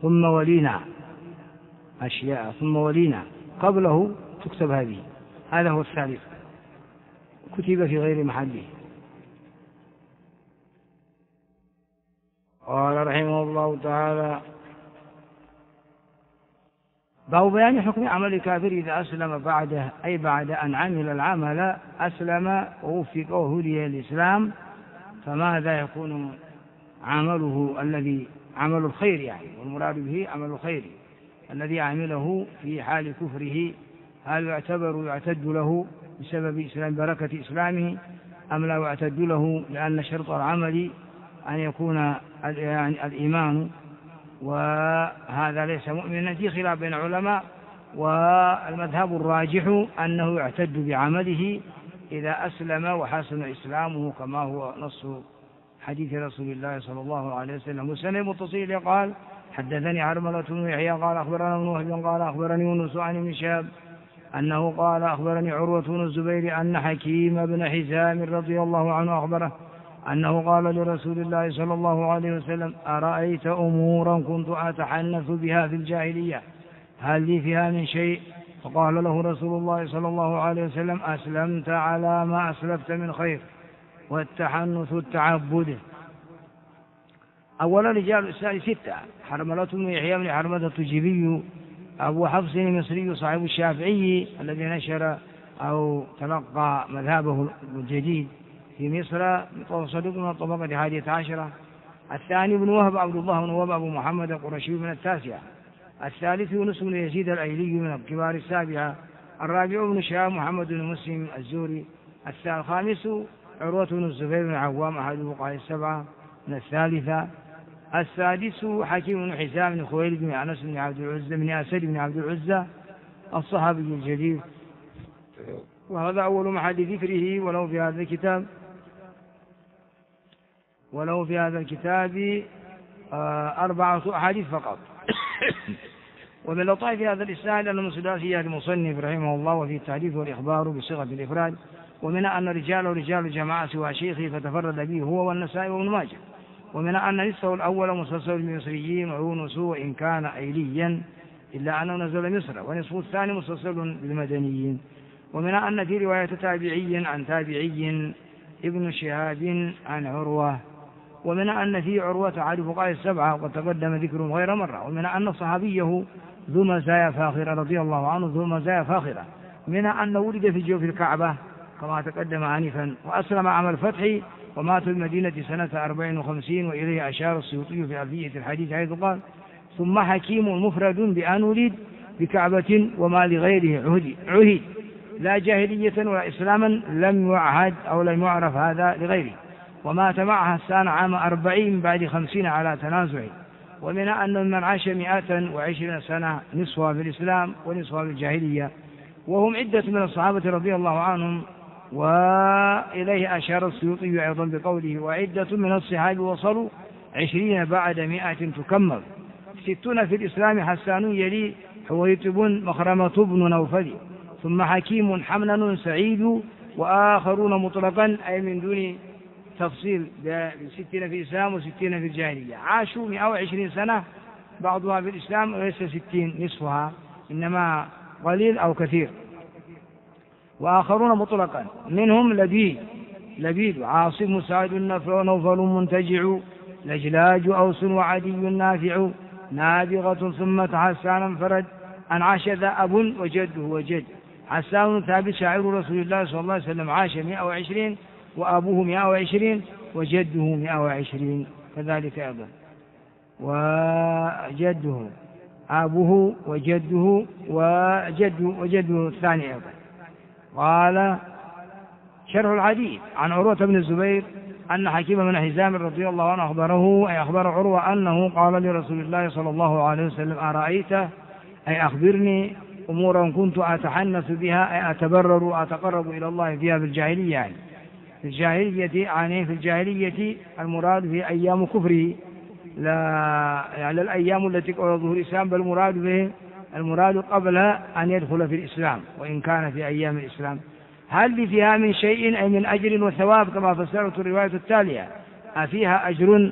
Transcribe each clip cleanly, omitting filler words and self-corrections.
ثم ولينا أشياء ثم ولينا قبله تكتب هذه. هذا هو الثالث، كتب في غير محله. قال رحمه الله تعالى: باب بيان حكم عمل الكافر إذا أسلم بعده، أي بعد أن عمل العمل أسلم ووفق وهدي الإسلام، فماذا يكون عمله الذي عمل الخير يعني، والمراد به عمل الخير الذي عمله في حال كفره، هل يعتد له بسبب إسلام بركة إسلامه أم لا يعتد له، لأن شرط العمل أن يكون الإيمان، وهذا ليس مؤمنا. في خلاف بين العلماء، والمذهب الراجح أنه يعتد بعمله إذا أسلم وحسن إسلامه، كما هو نص حديث رسول الله صلى الله عليه وسلم. والسنة المتصل قال: حدثني حرملة بن يحيى قال أخبرنا ابن وهب قال أخبرني يونس عن ابن شهاب أنه قال أخبرني عروة بن الزبير أن حكيم بن حزام رضي الله عنه أخبره أنه قال لرسول الله صلى الله عليه وسلم: أرأيت أمورا كنت أتحنث بها في الجاهلية هل لي فيها من شيء؟ فقال له رسول الله صلى الله عليه وسلم: أسلمت على ما أسلفت من خير، والتحنث التعبد. أولا رجال الإسلام 6: حرملة بن يحيى بن حرملة التجيبي أبو حفص المصري صاحب الشافعي الذي نشر أو تلقى مذهبه الجديد في مصر، صدوق من الطبقة 11. الثاني ابن وهب عبد الله بن وهب أبو محمد القرشي من 9. الثالث يونس بن يزيد الأيلي من الكبار 7. الرابع ابن شهاب محمد بن مسلم الزوري. الخامس عروة بن الزبير بن عوام أحد الفقهاء 7 من 3. السادس حكيم بن حزام بن خويلد بن أنس بن عبد العزى بن أسد بن عبد العزى الصحابي الجليل، وهذا أول محل ذكره، ولو في هذا الكتاب 4 أحاديث فقط. ومن لطائف هذا الإسناد أن ثلاثية المصنف رحمه الله، وفي التحديث والإخبار بصيغة الإفراد، ومن أن رجال جماعة سوى شيخه فتفرد به هو والنسائي وابن ماجه، ومن أن نصفه الأول مسلسل بالمصريين ويونس وإن كان أيليا إلا أنه نزل مصر، ونصفه الثاني مسلسل بالمدنيين، ومن أن في رواية تابعي عن تابعي ابن شهاب عن عروة، ومن أن في عروة أحد الفقهاء 7 وقد تقدم ذكرهم غير مرة، ومن أن صحابيه ذو مزايا فاخرة رضي الله عنه ذو مزايا فاخرة، من أن ولد في جوف الكعبة كما تقدم آنفا، وأسلم عام الفتح، ومات في المدينة سنة 54، وإليه أشار السيوطي في ألفية الحديث حيث قال: ثم حكيم مفرد بأن ولد بكعبة وما لغيره عهد، لا جاهلية ولا إسلاما لم يعهد أو لم يعرف هذا لغيره، ومات مع حسان عام 40 بعد 50 على تنازع. ومن أن من عاش 120 سنة نصفها في الإسلام ونصفها في الجاهلية، وهم عدة من الصحابة رضي الله عنهم. وإليه أشار السيوطي أيضا بقوله: وعدة من الصحابة وصلوا 20 بعد 100 تكمل، 60 في الإسلام حسان يلي حويتب مخرمة بن نوفل، ثم حكيم حمنن سعيد، وآخرون مطلقا أي من دون تفصيل، 60 في الإسلام و60 في الجاهلية، عاشوا 120 سنة، بعضها في الإسلام وليس 60 نصفها، إنما قليل أو كثير. وآخرون مطلقا منهم لبيد عاصم سعد نوفل منتجع، لجلاج أوس وعدي نافع، نابغة ثم حسان فرد، أن عاش ذا أب وجده وجد. حسان ثابت شاعر رسول الله صلى الله عليه وسلم عاش 120، وأبوه 120 وجده 120 كذلك أيضا، وجده أبوه وجده وجده الثاني أيضا. قال شرح الحديث عن عروة بن الزبير أن حكيم بن حزام رضي الله عنه أخبره، أي أخبر عروة أنه قال لرسول الله صلى الله عليه وسلم: أرأيت، أي أخبرني أمورا كنت أتحنث بها، أي أتبرر وأتقرب إلى الله فيها بالجاهلية، يعني في الجاهلية المراد في أيام كفره، لا يعني الأيام التي قبل ظهور الإسلام، بل المراد قبل أن يدخل في الإسلام، وإن كان في أيام الإسلام. هل لي فيها من شيء، أي من أجر وثواب، كما فسرت الرواية التالية: أفيها أجر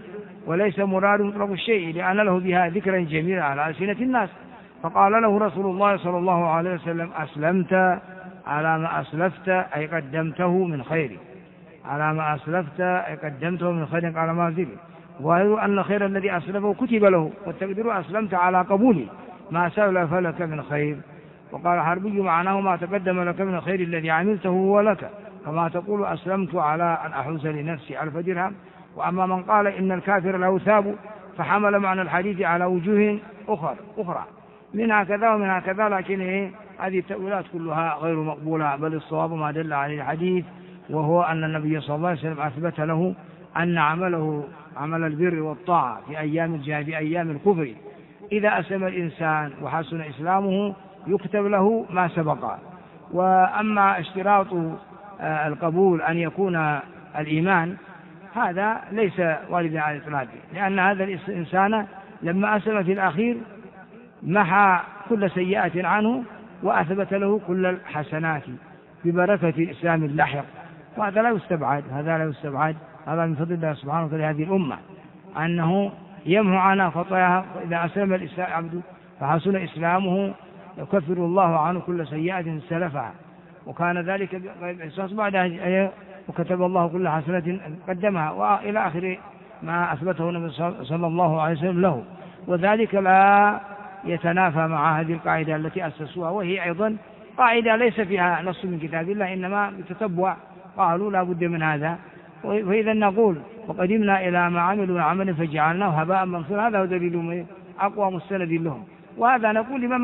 وليس مراد مطلق الشيء، لأن له بها ذكرا جميلا على ألسنة الناس. فقال له رسول الله صلى الله عليه وسلم: أسلمت على ما أسلفت أي قدمته من خير، على ما أسلفت أي قدمته من خير. قال ما زل وهو أن خير الذي أسلفه كتب له، والتقدير أسلمت على قبول ما سلف لك من خير. وقال حربي: معناه ما تقدم لك من خير الذي عملته هو لك، كما تقول أسلمت على أن أحوز لنفسي 1000 درهم. وأما من قال إن الكافر له ثاب فحمل معنى الحديث على وجوه أخرى منها كذا ومنها كذا، لكن هذه التأويلات كلها غير مقبولة، بل الصواب ما دل عليه الحديث، وهو أن النبي صلى الله عليه وسلم أثبت له أن عمله عمل البر والطاعة في أيام الجهاد في أيام الكفر إذا أسلم الإنسان وحسن إسلامه يكتب له ما سبق. وأما اشتراط القبول أن يكون الإيمان هذا ليس واردا على الإطلاق، لأن هذا الإنسان لما أسلم في الأخير محى كل سيئات عنه وأثبت له كل الحسنات ببركة الإسلام اللاحق، وهذا لا يستبعد، هذا من فضل الله سبحانه وتعالى هذه الأمة أنه يمحو عنها خطاياها. إذا أسلم العبد فحسن إسلامه يكفر الله عنه كل سيئة سلفها، وكان ذلك بإحساس بعد وكتب الله كل حسنة قدمها، وإلى آخر ما أثبته النبي صلى الله عليه وسلم له. وذلك لا يتنافى مع هذه القاعدة التي أسسوها، وهي أيضا قاعدة ليس فيها نص من كتاب الله، إنما بتتبع قالوا لا بد من هذا. وإذا نقول وقدمنا إلى ما عملوا من عمل فجعلناه هباء منثورا، هذا هو دليل أقوى مستند لهم. وهذا نقول لمن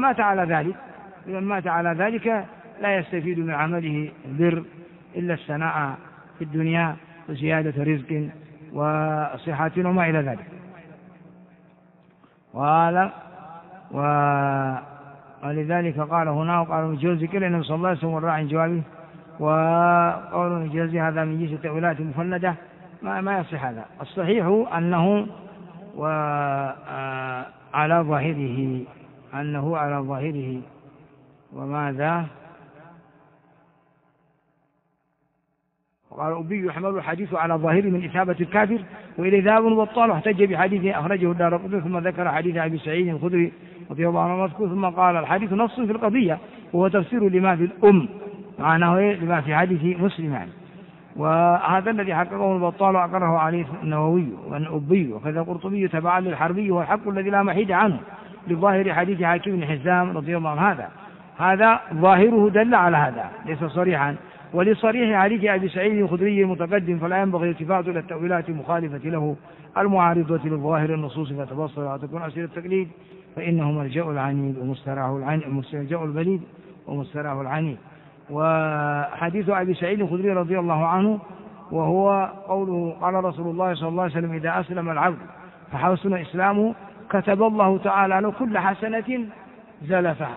مات على ذلك لا يستفيد من عمله البر إلا الثناء في الدنيا وزيادة رزق وصحة وما إلى ذلك. ولذلك قال هنا وقال الجوزي كلا النبي صلى الله عليه وسلم والراعي جوابه، وقول الجوزي هذا من جنس تأويلات مفندة ما يصح هذا. الصحيح أنه على ظاهره وماذا وقال أبي يحمل الحديث على ظاهره من إثابة الكافر وإلى ذهاب وبطال، واحتج بحديث أخرجه الدارقطني، ثم ذكر حديث أبي سعيد الخدري رضي الله عنه مذكور، ثم قال الحديث نص في القضية وهو تفسير لما في الأم، معناه لما في حديث مسلم يعني. وهذا الذي حققه البطال وأقره عليه النووي والأبي، وكذا القرطبي تبعا للحربي، والحق الذي لا محيد عنه لظاهر حديث حكيم بن حزام رضي الله عنه. هذا ظاهره دل على هذا ليس صريحا. ولصريح حديث أبي سعيد الخدري المتقدم فلا ينبغي الالتفات إلى التأويلات المخالفة له المعارضة لظواهر النصوص فتبصر وتكون أسير التقليد، فإنه ملجأ العنيد ومسترجع البليد ومستراح العنيد. وحديث أبي سعيد الخدري رضي الله عنه وهو قوله قال رسول الله صلى الله عليه وسلم: إذا أسلم العبد فحسن إسلامه كتب الله تعالى له كل حسنة زلفها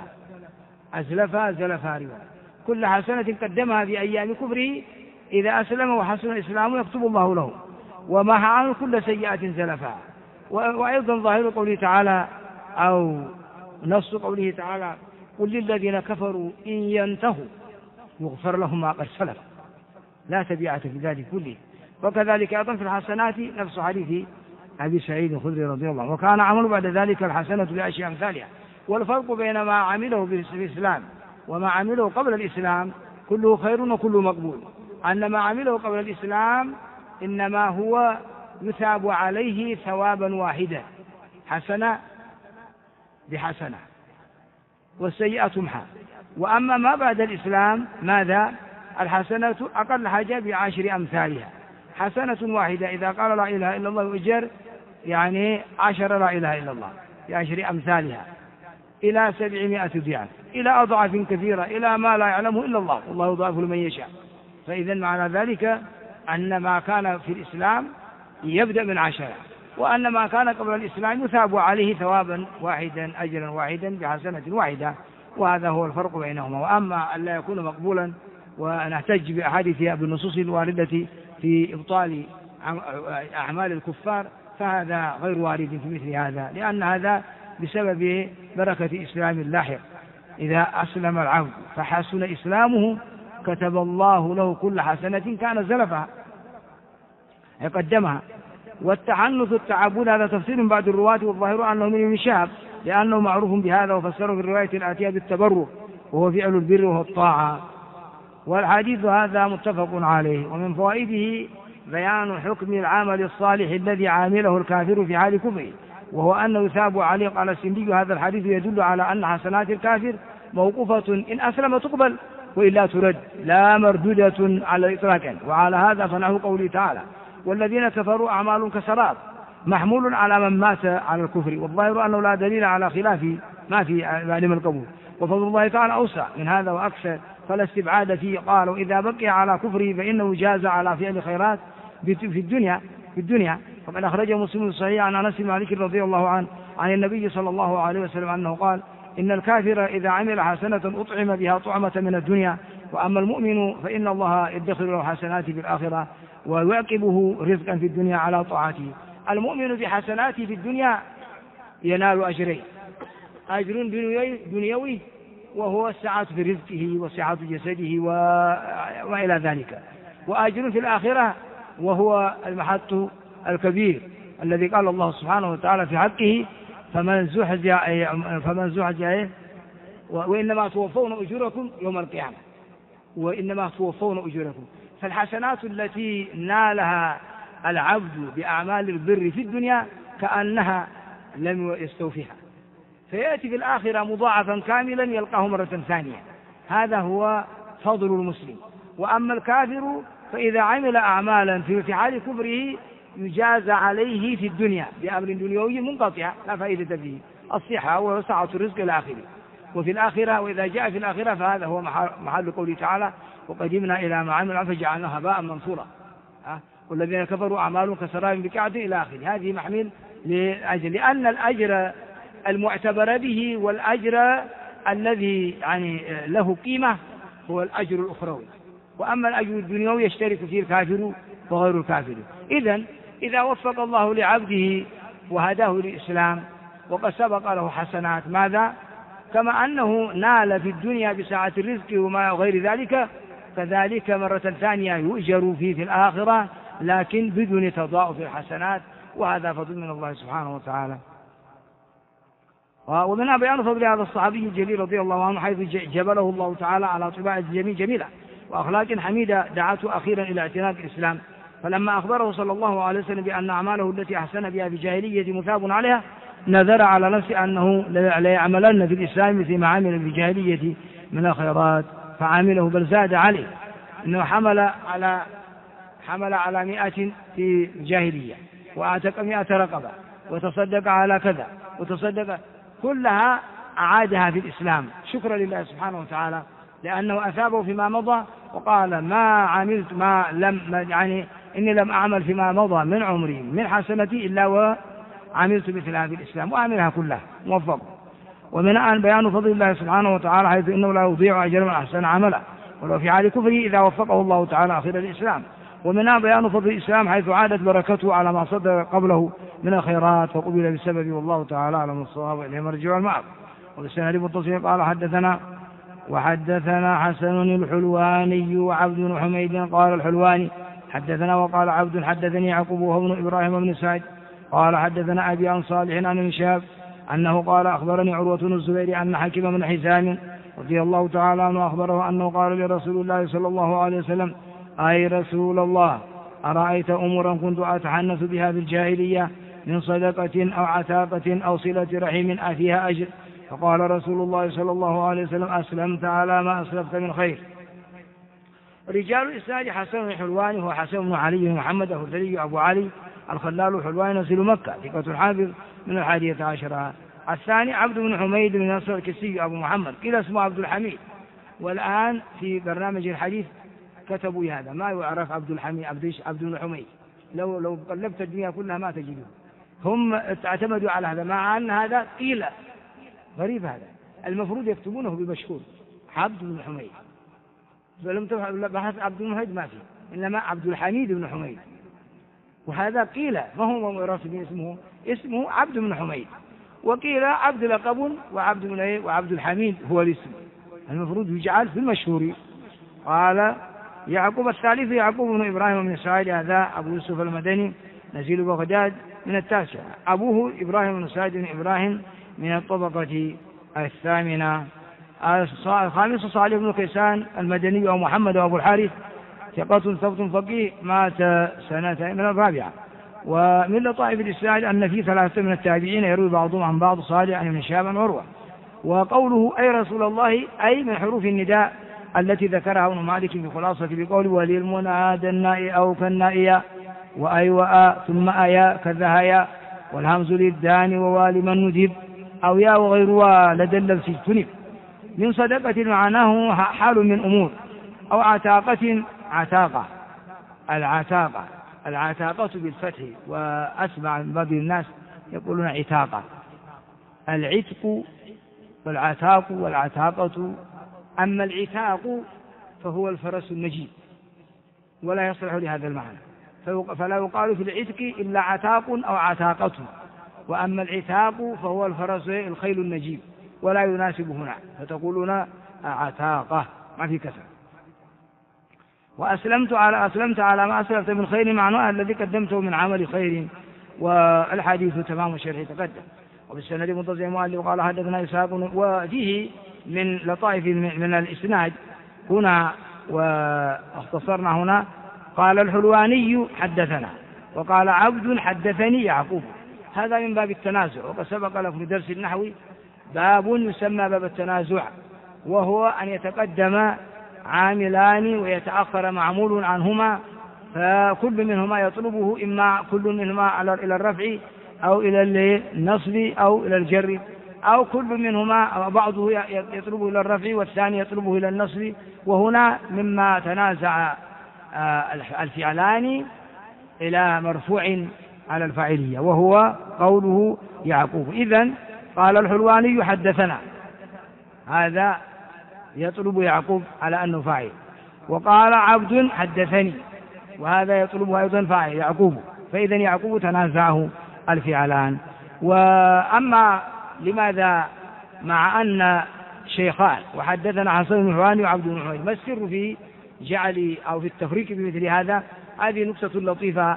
رواية، كل حسنة قدمها في أيام كفره إذا أسلم وحسن إسلامه يكتب الله له، ومحى عنه كل سيئة زلفها. وأيضا ظاهر قوله تعالى أو نص قوله تعالى: قل للذين كفروا إن ينتهوا يغفر لهم ما قد سلف، لا تبيعة في ذلك كله. وكذلك أيضا في الحسنات نفس حديث أبي سعيد الخدري رضي الله عنه، وكان عمله بعد ذلك الحسنة لأشياء أمثالها. والفرق بين ما عمله في الإسلام وما عمله قبل الإسلام كله خير وكله مقبول، أن ما عمله قبل الإسلام إنما هو يثاب عليه ثوابا واحدا، حسنة بحسنة والسيئة تمحى. وأما ما بعد الإسلام ماذا؟ الحسنة أقل حاجة ب10 أمثالها، حسنة واحدة إذا قال لا إله إلا الله وأجر يعني 10 لا إله إلا الله ب10 أمثالها إلى 700 ضعف، إلى أضعاف كثيرة، إلى ما لا يعلمه إلا الله، والله يضاعف لمن يشاء. فإذا معنى ذلك أن ما كان في الإسلام يبدأ من 10، وأن ما كان قبل الإسلام يثاب عليه ثوابا واحدا أجرا واحدا بحسنة واحدة، وهذا هو الفرق بينهما. وأما أن لا يكون مقبولا ونحتج بأحاديث بالنصوص الواردة في إبطال أعمال الكفار فهذا غير وارد في مثل هذا، لأن هذا بسبب بركة إسلام اللاحق. إذا أسلم العبد فحسن إسلامه كتب الله له كل حسنة كان زلفها يقدمها. والتحنث التعبد هذا تفسير بعض الرواة، والظاهر أنه من ابن شهاب لأنه معروف بهذا، وفسره في الرواية الآتية بالتبرك وهو فعل البر وهو الطاعة. والحديث هذا متفق عليه. ومن فوائده بيان حكم العمل الصالح الذي عامله الكافر في حال كفره، وهو أنه يثاب عليه. قال السندي هذا الحديث يدل على أن حسنات الكافر موقوفة، إن أسلم تقبل وإلا ترد، لا مردودة على إطلاقا. وعلى هذا فنحو قوله تعالى: والذين كفروا أعمال كسراب، محمول على من مات على الكفر، والظاهر أنه لا دليل على خلاف ما في علم القبول. وفضل الله تعالى أوسع من هذا وأكثر، فلا استبعاد فيه. قال: وإذا بقي على كفره فإنه جاز على فعل خيرات في الدنيا. فقد أخرجه مسلم الصحيح عن أنس بن مالك رضي الله عنه عن النبي صلى الله عليه وسلم أنه قال: إن الكافر إذا عمل حسنة أطعم بها طعمة من الدنيا، وأما المؤمن فإن الله يدخر له حسنات في الآخرة ويعقبه رزقا في الدنيا على طاعته. المؤمن بحسناته في الدنيا ينال أجرين: أجر دنيوي وهو السعة في رزقه وسعة جسده وإلى ذلك، وأجر في الآخرة وهو المحط الكبير الذي قال الله سبحانه وتعالى في حقه: فمن زحزح وإنما توفون أجوركم يوم القيامة، وإنما توفون أجوركم. فالحسنات التي نالها العبد بأعمال البر في الدنيا كأنها لم يستوفيها، فيأتي في الآخرة مضاعفا كاملا يلقاه مرة ثانية. هذا هو فضل المسلم. وأما الكافر فإذا عمل أعمالا في حال كفره يجاز عليه في الدنيا بأمر دنيوي منقطع لا فائدة فيه، الصحة وسعة الرزق إلى آخره. وفي الآخرة، وإذا جاء في الآخرة فهذا هو محل قوله تعالى: وقدمنا إلى ما عملوا فجعلناه هباء منثورا. والذين كفروا أعمالهم كسراب بقيعة إلى آخره. هذه محمل للأجر، لأن الأجر المعتبر به والأجر الذي يعني له قيمة هو الأجر الأخروي، وأما الأجر الدنيوي يشترك فيه الكافر وغير الكافر. إذا وفق الله لعبده وهداه للإسلام وقد سبق له حسنات، ماذا؟ كما أنه نال في الدنيا بسعة الرزق وما غير ذلك، كذلك مرة ثانية يؤجر فيه في الآخرة، لكن بدون تضاعف الحسنات، وهذا فضل من الله سبحانه وتعالى. ومنها بيان فضل هذا الصحابي الجليل رضي الله عنه، حيث جبله الله تعالى على طباع جميلة وأخلاق حميدة دعته أخيرا إلى اعتناق الإسلام. فلما أخبره صلى الله عليه وسلم بأن أعماله التي أحسن بها في الجاهلية مثاب عليها، نذر على نفسه أنه لا يعملن في الإسلام مثل ما عمل في الجاهلية من الخيرات، فعمله بل زاد عليه. إنه حمل على 100 في الجاهلية، وأعتق 100 رقبة، وتصدق على كذا، وتصدق كلها أعادها في الإسلام شكرا لله سبحانه وتعالى، لأنه أثابه فيما مضى، وقال: إني لم أعمل فيما مضى من عمري من حسنتي إلا وعملت مثلها في الإسلام، وأعملها كلها موفق. ومن أن بيان فضل الله سبحانه وتعالى، حيث إنه لا يضيع أجر من أحسن عملا ولو في حال كفره إذا وفقه الله تعالى أخير الإسلام. ومنها بيان فضل الإسلام، حيث عادت بركته على ما صدر قبله من الخيرات فقبل بالسبب، والله تعالى أعلم الصواب، وإليه مرجع المعاد. وبالسند المتصل قال: وحدثنا حسن الحلواني وعبد بن حميد. قال الحلواني: حدثنا، وقال عبد: حدثني يعقوب وهو بن إبراهيم بن سعد قال: حدثنا أبي عن صالح عن ابن شهاب أنه قال: أخبرني عروة بن الزبير أن حكيم بن حزام رضي الله تعالى عنه أخبره أنه قال لرسول الله صلى الله عليه وسلم: أي رسول الله، أرأيت أمورا كنت أتحنث بها في الجاهلية من صدقة أو عتاقة أو صلة رحم أفيها أجر؟ فقال رسول الله صلى الله عليه وسلم: أسلمت على ما أسلفت من خير. رجال الإسناد: حسن الحلواني هو حسن بن علي بن محمد الهذلي أبو علي الخلال الحلواني نزيل مكة، ثقة حافظ من 11. الثاني عبد بن حميد بن نصر الكسي أبو محمد، قيل اسمه عبد الحميد، والآن في برنامج الحديث كتبوا هذا ما يعرف عبد الحميد عبد بن حميد، لو قلبت الدنيا كلها ما تجده. هم اعتمدوا على هذا، مع أن هذا قيل غريب، هذا المفروض يكتبونه بمشهور عبد بن حميد، فلم بحث عبد بن حميد ما فيه، إنما عبد الحميد بن حميد، وهذا قيل ما هو راسم اسمه عبد بن حميد، وقيل عبد لقب وعبد الحميد هو الاسم، المفروض يجعل في المشهور. قال يعقوب الثالث يعقوب بن إبراهيم بن سعيد، هذا أبو يوسف المدني نزيل بغداد من التاسعة. أبوه إبراهيم بن سعد بن إبراهيم من الطبقة الثامنة. الخامس صالح بن كيسان المدني أو محمد أبو الحارث ثقة ثبت فقيه مات سنة من الرابعة. ومن لطائف الإسناد أن في ثلاثة من التابعين يروي بعضهم عن بعض صالح عن ابن شهاب عن عروة. وقوله أي رسول الله أي من حروف النداء التي ذكرها ابن مالك في خلاصة بقوله وللمنادى النائي أو كالنائية وأي وآ ثم أيا كذهيا والهمز للدان ووالي من ندب أو يا وغير لدى اللبس اجتنب. من صدقة معناه حال من أمور أو عتاقة عتاقة. العتاقة بالفتح وأسمع من بعض الناس يقولون عتاقة. العتق والعتاق والعتاقة. أما العتاق فهو الفرس النجيب ولا يصلح لهذا المعنى، فلا يقال في العتق إلا عتاق أو عتاقة. وأما العتاق فهو الفرس الخيل النجيب ولا يناسب هنا، فتقولون عتاقة ما في كسر. وأسلمت على ما أسلفت من خير معناه الذي قدمته من عمل خير. والحديث تمام الشرح تقدم. وبالسند منتظم مؤلف قال حدثنا إسحاق. وفيه من لطائف من الإسناد هنا واختصرنا هنا. قال الحلواني حدثنا وقال عبد حدثني يعقوب. هذا من باب التنازع، وقد سبق له في درس النحو باب يسمى باب التنازع، وهو أن يتقدم عاملان ويتأخر معمول عنهما، فكل منهما يطلبه إما كل منهما إلى الرفع أو إلى النصب أو إلى الجر، أو كل منهما بعضه يطلبه إلى الرفع والثاني يطلبه إلى النصب. وهنا مما تنازع الفعلان إلى مرفوع على الفاعلية، وهو قوله يعقوب. إذن قال الحلواني حدثنا، هذا يطلب يعقوب على أنه فاعل. وقال عبد حدثني، وهذا يطلبه أيضا فاعل يعقوب. فإذن يعقوب تنازعه الفعلان. وأما لماذا مع أن شيخان وحدثنا حسن بن حواني وعبد بن حميد، ما السر في جعل أو في التفريق بمثل هذا؟ هذه نقطة لطيفة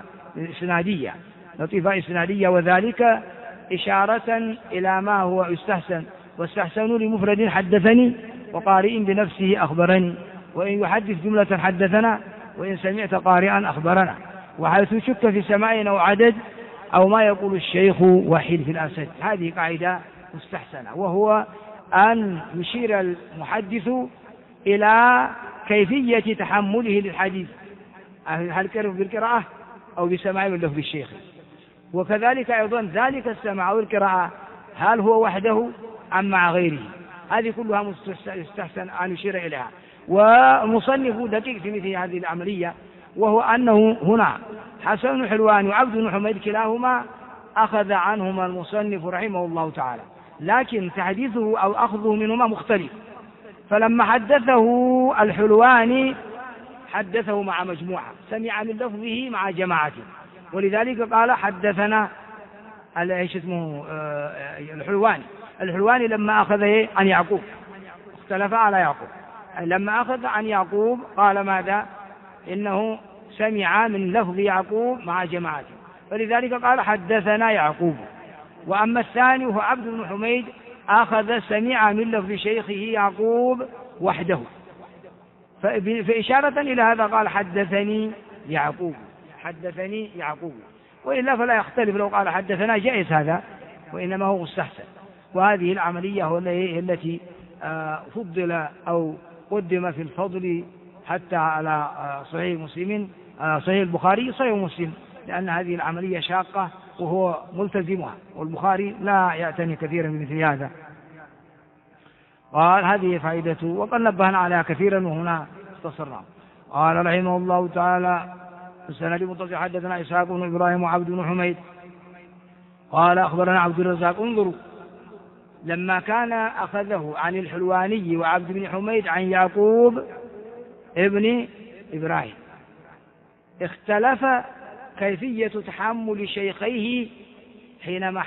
إسنادية، وذلك إشارة إلى ما هو يستحسن. واستحسن لمفرد حدثني وقارئ بنفسه أخبرني، وإن يحدث جملة حدثنا وإن سمعت قارئا أخبرنا. وحيث شك في سماع أو عدد أو ما يقول الشيخ وحيد في الأسد، هذه قاعدة مستحسنة، وهو أن يشير المحدث إلى كيفية تحمله للحديث، هل كان بالقراءة أو بسماع من لفظ الشيخ. وكذلك أيضا ذلك السماع والقراءة هل هو وحده أم مع غيره، هذه كلها يستحسن أن يشير إليها. ومصنف دقيق في مثل هذه العملية، وهو أنه هنا حسن بن حلوان وعبد بن حميد كلاهما أخذ عنهما المصنف رحمه الله تعالى، لكن تحديثه أو أخذه منهما مختلف. فلما حدثه الحلواني حدثه مع مجموعة، سمع من لفظه مع جماعة، ولذلك قال حدثنا الحلواني لما أخذ عن يعقوب اختلف على يعقوب. لما أخذ عن يعقوب قال ماذا؟ إنه سمع من لفظ يعقوب مع جماعة، فلذلك قال حدثنا يعقوب. وأما الثاني وهو عبد بن حميد أخذ سمع من لفظ شيخه يعقوب وحده، فإشارة إلى هذا قال حدثني يعقوب. وإلا فلا يختلف، لو قال حدثنا جائز هذا، وإنما هو مستحسن. وهذه العملية هي التي فضل أو قدم في الفضل حتى على صحيح مسلم، صحيح البخاري، صحيح مسلم، لأن هذه العملية شاقة وهو ملتزمها، والبخاري لا يعتني كثيرا بمثل هذا. قال هذه فائدته، وقد نبهنا عليها كثيرا وهنا اختصرنا. قال رحمه الله تعالى السند المتصل حدثنا إسحاق بن إبراهيم وعبد بن حميد قال أخبرنا عبد الرزاق. انظروا، لما كان أخذه عن الحلواني وعبد بن حميد عن يعقوب ابن إبراهيم، اختلف كيفية تحمل شيخيه حينما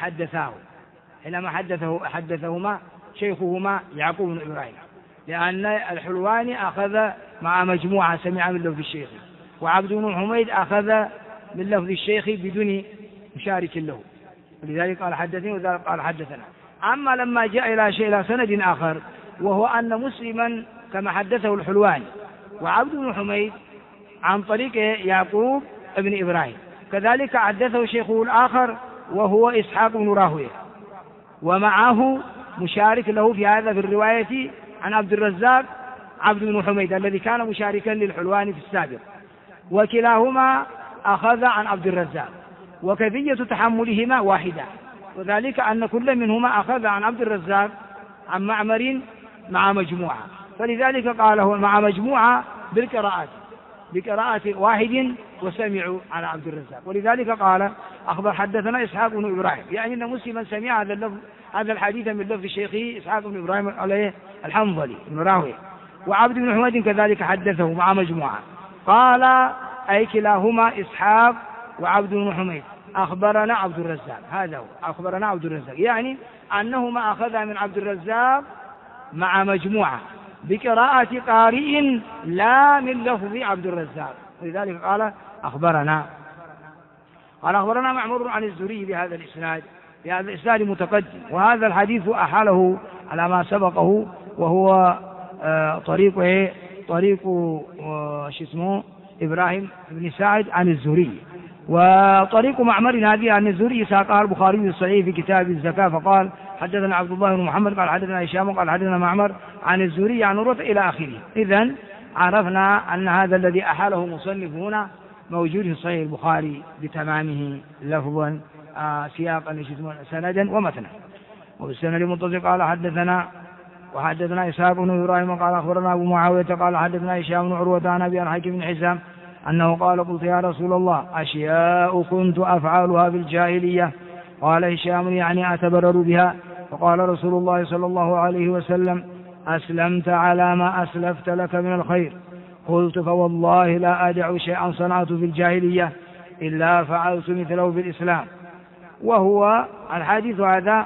حدثهما شيخهما يعقوب بن إبراهيم، لأن الحلواني أخذ مع مجموعة سمع من لفظ الشيخ، وعبد بن حميد أخذ من لفظ الشيخ بدون مشارك له، ولذلك قال حدثني وذلك قال حدثنا. أما لما جاء إلى سند آخر وهو أن مسلما كما حدثه الحلواني وعبد بن حميد عن طريق يعقوب بن إبراهيم، كذلك حدثه شيخه الآخر وهو إسحاق بن راهويه، ومعه مشارك له في هذا في الرواية عن عبد الرزاق عبد بن حميد الذي كان مشاركا للحلواني في السابق، وكلاهما أخذ عن عبد الرزاق، وكيفية تحملهما واحدة، وذلك أن كل منهما أخذ عن عبد الرزاق عن معمر مع مجموعة، فلذلك قال هو مع مجموعة بقراءة واحد وسمعوا على عبد الرزاق، ولذلك قال أخبر حدثنا إسحاق بن إبراهيم، يعني أن مسلما سمع هذا الحديث من لفظ شيخه إسحاق بن إبراهيم عليه الحنظلي بن راهويه، وعبد بن حميد كذلك حدثه مع مجموعة، قال أي كلاهما إسحاق وعبد بن حميد أخبرنا عبد الرزاق، هذا هو أخبرنا عبد الرزاق، يعني أنهما أخذا من عبد الرزاق مع مجموعة بقراءة قارئ لا من لفظ عبد الرزاق، ولذلك قال أخبرنا معمر عن الزهري بهذا الإسناد، بهذا الإسناد متقدم، وهذا الحديث أحاله على ما سبقه وهو طريق إبراهيم بن سعد عن الزهري، وطريق معمر هذه عن الزهري ساقها البخاري الصحيح في كتاب الزكاة، فقال حدثنا عبد الله بن محمد قال حدثنا هشام قال حدثنا معمر عن الزهري عن عروة إلى آخره. إذن عرفنا أن هذا الذي أحاله مصنف هنا موجود في صحيح البخاري بتمامه لفظا سياقا سندا ومتنا. وبالسند المتصل قال حدثنا إسحاق بن إبراهيم قال أخبرنا أبو معاوية قال حدثنا هشام بن عروة عن أبي الحكم بن حزام أنه قال قلت يا رسول الله أشياء كنت أفعلها في الجاهلية، قال هشام يعني أتبرر بها، فقال رسول الله صلى الله عليه وسلم أسلمت على ما أسلفت لك من الخير، قلت فوالله لا أدع شيئا صنعت في الجاهلية إلا فعلت مثله في الإسلام. وهو الحديث هذا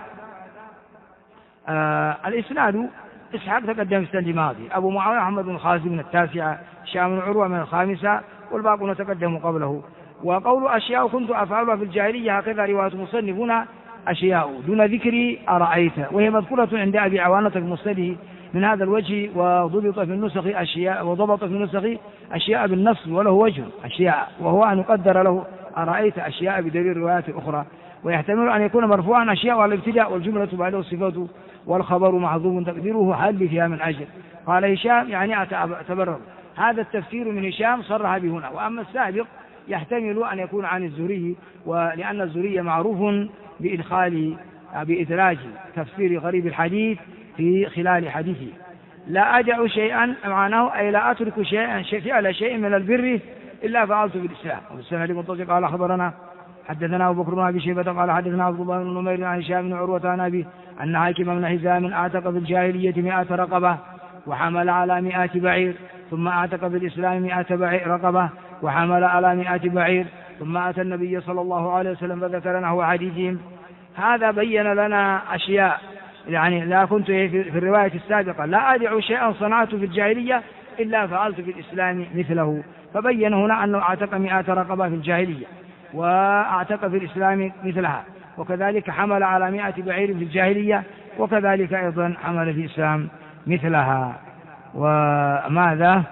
الإسناد إسحاق تقدم في السنة الماضي، أبو معاوية محمد بن خازم من التاسعة، هشام بن عروة من الخامسة، والباقون تقدموا قبله. وقول أشياء كنت أفعلها في الجاهلية هكذا رواية مصنفون أشياء دون ذكر أرأيت، وهي مذكورة عند أبي عوانة في مسنده من هذا الوجه، وضبط في النسخ أشياء بالنص وله وجه أشياء، وهو أن يقدر له أرأيت أشياء بدليل روايات أخرى، ويحتمل أن يكون مرفوعا أشياء والابتداء والجملة بعده الصفة والخبر محذوف تقديره هل فيها من أجل. قال هشام يعني أتبرر، هذا التفسير من هشام صرح به هنا. وأما السابق يحتمل أن يكون عن الزهري، ولأن الزهري معروف بإدراج تفسير غريب الحديث في خلال حديثه. لا أدع شيئا معناه أي لا أترك فعل شيء من البر إلا فعلت بالإسلام. وبالسند المتصل قال أخبرنا حدثنا أبو بكر بن أبي شيبة قال حدثنا عبد الله بن نمير عن هشام بن عروة عن أبي أن حاكم بن حزام أعتق في الجاهلية 100 رقبة وحمل على 100 بعير، ثم أعتق في الإسلام 100 رقبة وحمل على 100 بعير، ثم أتى النبي صلى الله عليه وسلم فذكر نحو حديثهم. هذا بين لنا أشياء، يعني لا كنت في الرواية السابقة لا أدع شيئا صنعت في الجاهلية إلا فعلت في الإسلام مثله، فبين هنا أنه أعتق 100 رقبة في الجاهلية وأعتق في الإسلام مثلها، وكذلك حمل على 100 بعير في الجاهلية، وكذلك أيضا حمل في الإسلام مثلها. وماذا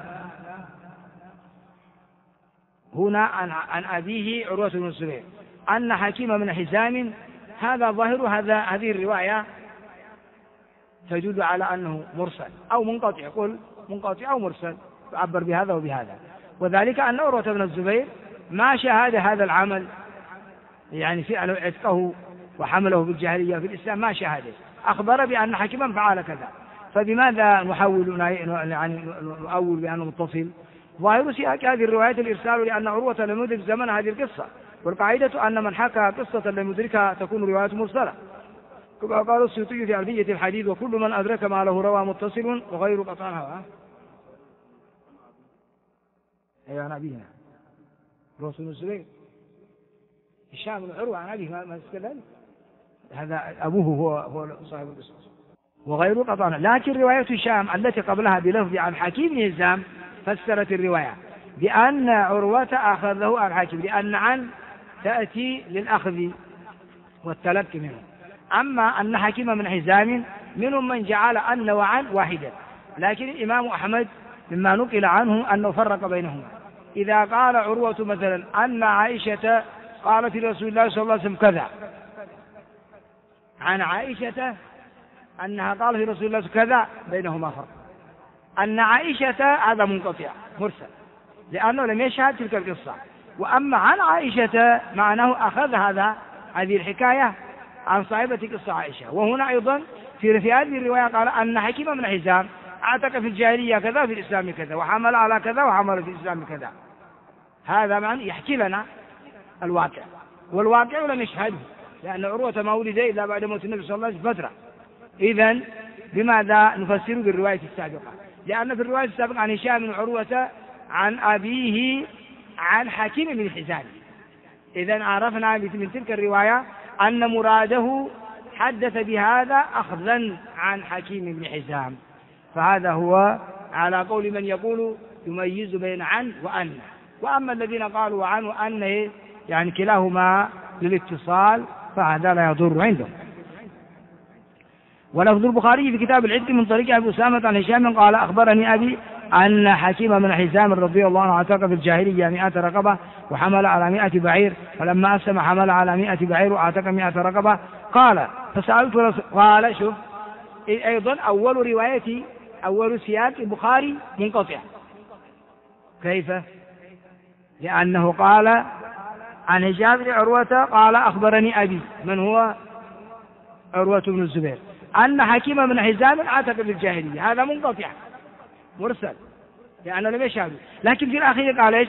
هنا عن أبيه عروة بن الزبير أن حكيم بن حزام، هذا ظاهر هذه الرواية تدل على أنه مرسل أو منقطع، قل منقطع أو مرسل، تعبر بهذا وبهذا. وذلك أن عروة بن الزبير ما شاهد هذا العمل، يعني فعله عتقه وحمله في الجاهلية في الإسلام ما شاهده، أخبر بأن حكيما فعل كذا، فبماذا نؤول بأنه متصل؟ ظاهر سياق هذه الروايات الإرسال، لأن عروة لم يدرك زمن هذه القصة، والقاعدة أن من حكى قصة لم يدركها تكون رواية مرسلة، كما قال السيوطي في ألفية الحديث وكل من أدرك ما له روى متصل وغير قطعها. أيها نبينا رسول الزبير هشام بن عروة عن أبيه ما كذلك، هذا أبوه هو صاحب القصة وغير قطعنا. لكن رواية هشام التي قبلها بلفظ عن حكيم بن حزام فسرت الرواية، بأن عروة أخذه عن حكيم، لأن عن تأتي للأخذ والتلقي منه. أما أن حكيم من حزام منهم من جعل أن وعن واحدا، لكن الإمام أحمد مما نقل عنه أنه فرق بينهما. إذا قال عروة مثلا أن عائشة قالت لرسول الله صلى الله عليه وسلم كذا، عن عائشة أنها قالت لرسول الله كذا، بينهما فرق. أن عائشة هذا منقطع مرسل لأنه لم يشهد تلك القصة. وأما عن عائشة معناه أخذ هذه الحكاية عن صاحبة قصة عائشة. وهنا أيضا في هذه الرواية قال أن حكيم بن حزام اعتق في الجاهلية كذا في الإسلام كذا، وحمل على كذا وحمل في الإسلام كذا. هذا معنى يحكي لنا الواقع، والواقع لم يشهده، لأن عروة ما ولد إلا بعد موت النبي صلى الله عليه وسلم فترة. إذن بماذا نفسر بالرواية السابقة؟ لأن في الرواية السابقة عن هشام بن عروة عن أبيه عن حكيم بن حزام. إذن عرفنا من تلك الرواية أن مراده حدث بهذا أخذا عن حكيم بن حزام. فهذا هو على قول من يقول يميز بين عن وأن. وأما الذين قالوا عن وأن يعني كلاهما للاتصال فهذا لا يضر عندهم. ولفظ البخاري في كتاب العتق من طريق أبي أسامة عن هشام قال أخبرني أبي أن حكيم بن حزام رضي الله عنه اعتق في الجاهلية 100 رقبة وحمل على 100 بعير، فلما أسلم حمل على 100 بعير وأعتق 100 رقبة. قال فسألت رسول قال شوف أيضا أول سياق البخاري منقطع. كيف؟ لأنه قال عن هشام بن عروة قال أخبرني أبي، من هو عروة بن الزبير، أن حكيم بن حزام اعتق في الجاهلية. هذا منقطع مرسل لأنه لم يشهد. لكن في الأخير قال إيش؟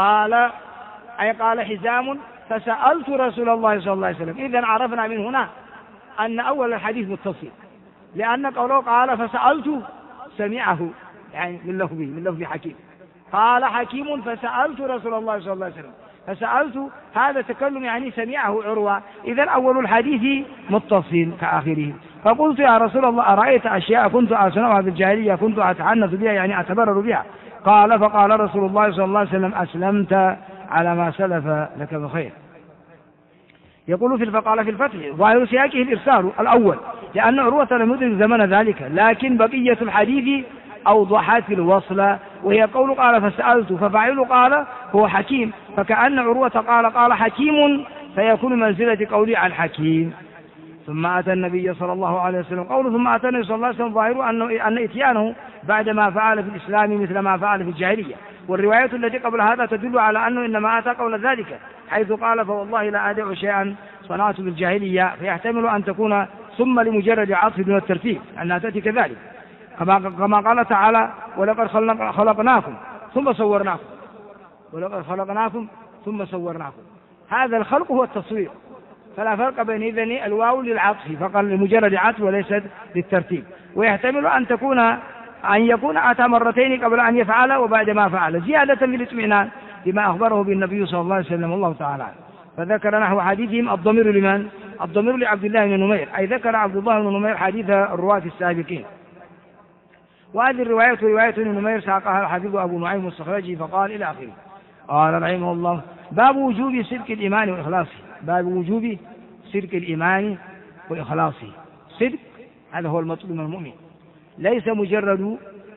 قال حزام فسألت رسول الله صلى الله عليه وسلم. إذن عرفنا من هنا أن أول الحديث متصل، لأن قوله قال فسألت سمعه يعني من لفظ حكيم. قال حكيم فسألت رسول الله صلى الله عليه وسلم، فسألت هذا تكلم يعني سمعه عروة. إذن أول الحديث متصل كآخره. فقلت يا رسول الله أرأيت أشياء كنت أصنعها في الجاهلية كنت أتعنت بها يعني أتبرر بها؟ فقال رسول الله صلى الله عليه وسلم أسلمت على ما سلف لك بخير. يقول فقال في الفتح ظاهر سياقه الإرسال الأول، لأن عروة لم يدرك زمن ذلك، لكن بقية الحديث أوضحت الوصل، وهي قول قال فسألت ففاعل قال هو حكيم، فكأن عروة قال حكيم فيكون منزلة قولي عن حكيم. ثم أتى النبي صلى الله عليه وسلم قوله ثم أتى النبي صلى الله عليه وسلم ظاهر أن إتيانه بعد ما فعل في الإسلام مثل ما فعل في الجاهلية. والرواية التي قبل هذا تدل على أنه إنما أتى قول ذلك، حيث قال فوالله لا أدع شيئا صنعت بالجاهلية، فيحتمل أن تكون ثم لمجرد عطف دون الترتيب أنها تأتي كذلك، كما قال تعالى ولقد خلقناكم ثم صورناكم، ولقد خلقناكم ثم صورناكم. هذا الخلق هو التصوير، فلا فرق بين إذن الواو للعطف فقط لمجرد عطف وليست للترتيب. ويحتمل أن يكون أتى مرتين قبل أن يفعل وبعد ما فعل زيادة للاطمئنان لما أخبره بالنبي صلى الله عليه وسلم الله تعالى. فذكر نحو حديثهم الضمير لمن؟ الضمير لعبد الله بن نمير، أي ذكر عبد الله بن نمير حديث الرواة السابقين. وهذه الرواية رواية ابن نمير ساقها الحفيظ أبو نعيم مستخرجه فقال إلى آخره. قال رحمه الله باب وجوب صدق الإيمان وإخلاصه. باب وجوب صدق الإيمان وإخلاصه. صدق هذا هو المطلوب من المؤمن، ليس مجرد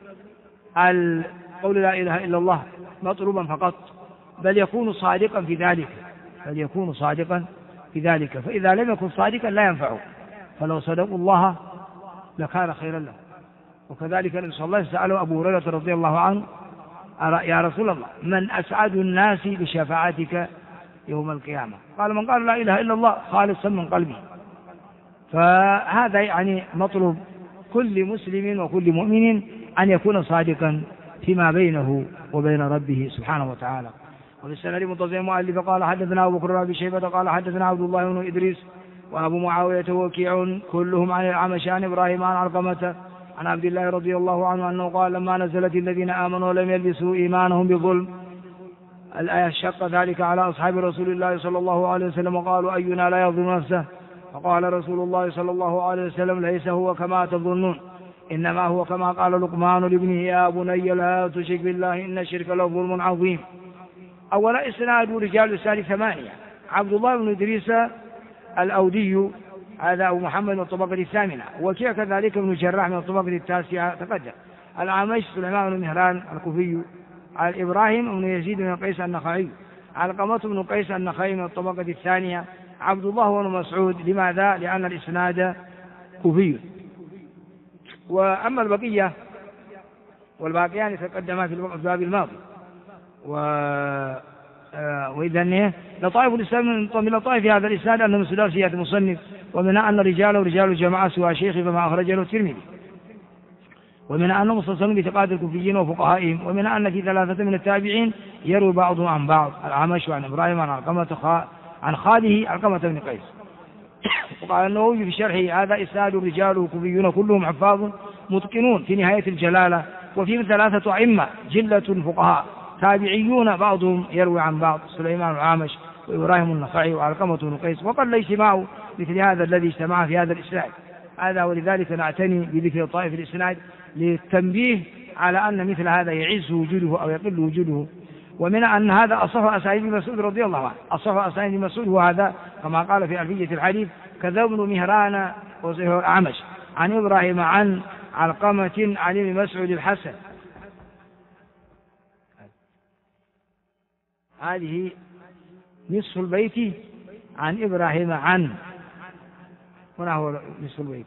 قول لا إله إلا الله مطلوبا فقط، بل يكون صادقا في ذلك، فإذا لم يكن صادقا لا ينفعه، فلو صدقوا الله لكان خيرا له. وكذلك النبي صلى الله عليه وسلم سأله أبو هريرة رضي الله عنه يا رسول الله من أسعد الناس بشفاعتك يوم القيامة؟ قال من قال لا إله إلا الله خالصا من قلبه. فهذا يعني مطلوب كل مسلم وكل مؤمن أن يكون صادقا فيما بينه وبين ربه سبحانه وتعالى. وللسنة متصل المؤلف قال حدثنا أبو بكر بن شيبة قال حدثنا عبد الله بن إدريس وأبو معاوية وكيع كلهم عن الأعمش عن إبراهيم عن علقمة عن عبد الله رضي الله عنه أنه قال لما نزلت الذين آمنوا ولم يلبسوا إيمانهم بظلم الآية شق ذلك على أصحاب رسول الله صلى الله عليه وسلم وقالوا أينا لا يظلم نفسه؟ فقال رسول الله صلى الله عليه وسلم ليس هو كما تظنون، إنما هو كما قال لقمان لابنه يا بني لا تشرك بالله إن الشرك لظلم عظيم. أولا إسناد رجال الإسناد 8: عبد الله بن إدريس الأودي هذا أبو محمد من الطبقة 8، وكيع كذلك ابن جراح من الطبقة 9 تقدم. الأعمش سليمان بن مهران الكوفي، على إبراهيم بن يزيد بن قيس النخعي، علقمة بن قيس النخعي من الطبقة 2، عبد الله بن مسعود. لماذا؟ لأن الإسناد كوفي. وأما البقية والباقيان تقدما في الباب الماضي. وإذا لطائف الإسلام من لطائف هذا الإسناد أنه ثلاثيات المصنف، ومنها أن رجاله رجال الجماعة سوى شيخ فما أخرج له الترمذي، ومنها أنه متصل بثقات الكوفيين وفقهائهم، ومنها أن في 3 من التابعين يروي بعضهم عن بعض: الأعمش عن إبراهيم عن علقمة عن خاله علقمة بن قيس. وقال النووي في شرحه: هذا إسناد رجاله كوفيون كلهم حفاظ متقنون في نهاية الجلالة، وفيه 3 أئمة جلة فقهاء تابعيون بعضهم يروي عن بعض: سليمان الأعمش وإبراهيم النخعي وعلقمة بن قيس. وقد اجتماع مثل هذا الذي اجتمع في هذا الإسناد هذا، ولذلك نعتني بذكر طائف الإسناد للتنبيه على أن مثل هذا يعز وجوده أو يقل وجوده. ومن أن هذا أصح أسانيد مسعود رضي الله عنه، أصح أسانيد مسعود وهذا كما قال في ألفية الحديث: كذا بن مهران وزهير الأعمش عن إبراهيم عن علقمة عن ابن مسعود الحسن. هذه نصف البيت عن إبراهيم عن، هنا هو نصف البيت: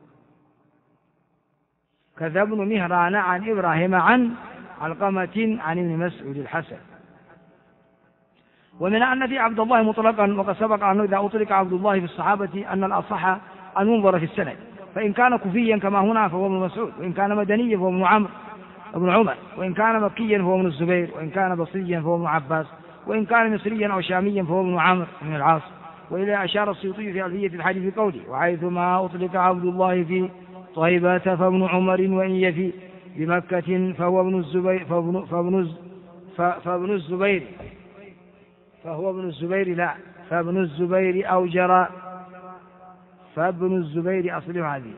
كذا بن مهران عن إبراهيم عن علقمة عن ابن مسعود الحسن. ومن أن في عبد الله مطلقا، وقد سبق أنه إذا أطلق عبد الله في الصحابة أن الأصح أن ينظر في السند، فإن كان كوفيا كما هنا فهو ابن مسعود، وإن كان مدنيا فهو ابن عمر، وإن كان مكيا فهو ابن الزبير، وإن كان بصريا فهو ابن عباس، وإن كان مصريا أو شاميا فهو ابن عمرو بن العاص. وإلى أشار السيوطي في ألفية الحديث في قوله: وحيثما أطلق عبد الله في طيبة فابن عمر، وإن يفي بمكة فهو ابن الزبير فابن الزبير أوجر، فابن الزبير أصلح هذه،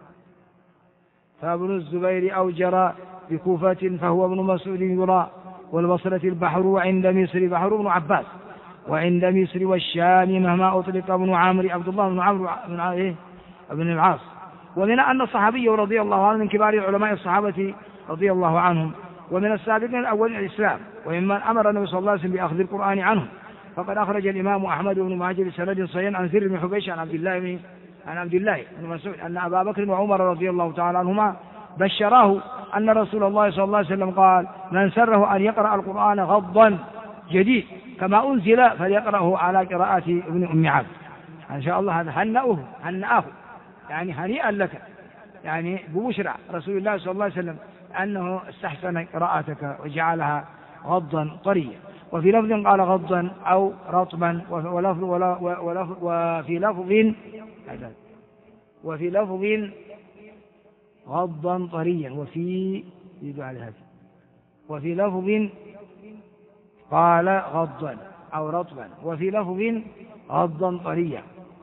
فابن الزبير أوجر بكوفة فهو ابن مسعود يرى، والبصرة البحر، وعند مصر بحر ابن عباس، وعند مصر والشام مهما أطلق ابن عمرو عبد الله بن عمرو بن العاص. ومن أن الصحابي رضي الله عنه من كبار علماء الصحابة رضي الله عنهم، ومن السابقين الأولين الإسلام، وممن أمر النبي صلى الله عليه وسلم بأخذ القرآن عنهم. فقد أخرج الإمام أحمد بن مهاجر بسند صحيح عن زر بن حبيش عن عبد الله بن مسعود أن أبا بكر وعمر رضي الله تعالى عنهما بشراه أن رسول الله صلى الله عليه وسلم قال: من سره أن يقرأ القرآن غضا جديد كما أنزل فليقرأه على قراءة ابن أم عبد. إن شاء الله هذا هنأه يعني هنيئا لك، يعني ببشرى رسول الله صلى الله عليه وسلم أنه استحسن قراءتك وجعلها غضا طريا. وفي لفظ قال غضا أو رطبا، وفي لفظ غضا طريا، وفي لفظ قال غضا أو رطبا، وفي لفظ غضا طريا.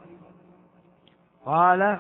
قال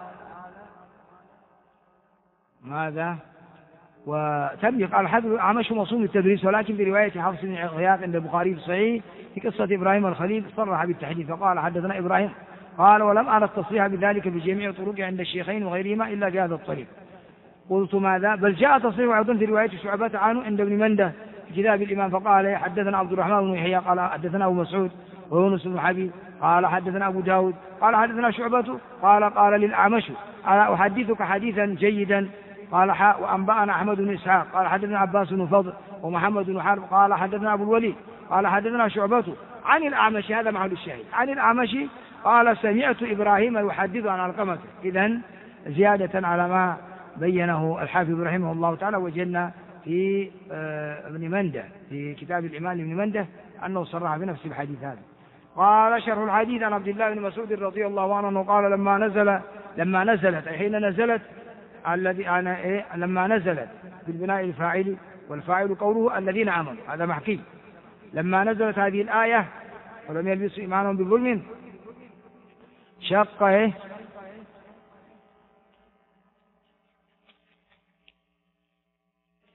ماذا؟ وتنبيه قال: حدث الأعمش مصون التدريس، ولكن في رواية حفص بن غياث عند البخاري في الصحيح في قصة إبراهيم الخليل صرح بالتحديث فقال: حدثنا إبراهيم. قال: ولم أرى التصريح بذلك بجميع طرق عند الشيخين وغيرهما إلا في هذا الطريق. قلت: ماذا؟ بل جاء تصريح أيضا في رواية شعبة عنه عند ابن منده في كتاب الإمام فقال: حدثنا عبد الرحمن بن يحيى قال: حدثنا أبو مسعود ويونس بن حبيب قال: حدثنا أبو داود قال: حدثنا شعبة قال للأعمش: ألا أحدثك حديثا جيدا؟ قال: وأنبأنا أحمد بن إسحاق قال: حدثنا عباس بن فضل ومحمد بن حرب قال: حدثنا أبو الوليد قال: حدثنا شعبة عن الأعمش. هذا محل الشاهد، عن الأعمش قال: سمعت إبراهيم يحدث عن علقمة. إذن زيادة على ما بينه الحافظ رحمه الله تعالى. وجدنا في ابن منده في كتاب الإمام ابن منده أنه صرح بنفس الحديث هذا. قال: شرح الحديث عن عبد الله بن مسعود رضي الله عنه قال: لما نزلت أي حين نزلت لما نزلت بالبناء الفاعل، والفاعل قوله الذين آمنوا، هذا محكي. لما نزلت هذه الآية: ولم يلبسوا إيمانهم بظلم، شق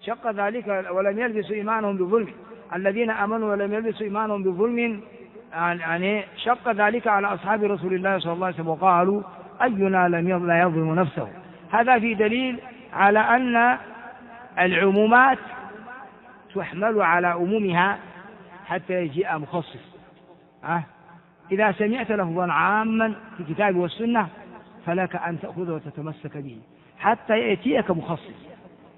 شق ذلك ولم يلبسوا إيمانهم بظلم، الذين آمنوا ولم يلبسوا إيمانهم بظلم، يعني شق ذلك على أصحاب رسول الله صلى الله عليه وسلم وقالوا أينا لا يظلم نفسه. هذا في دليل على أن العمومات تحمل على عمومها حتى يجيء مخصص. إذا سمعت لفظا عاما في الكتاب والسنة فلك أن تأخذه وتتمسك به حتى يأتيك مخصص.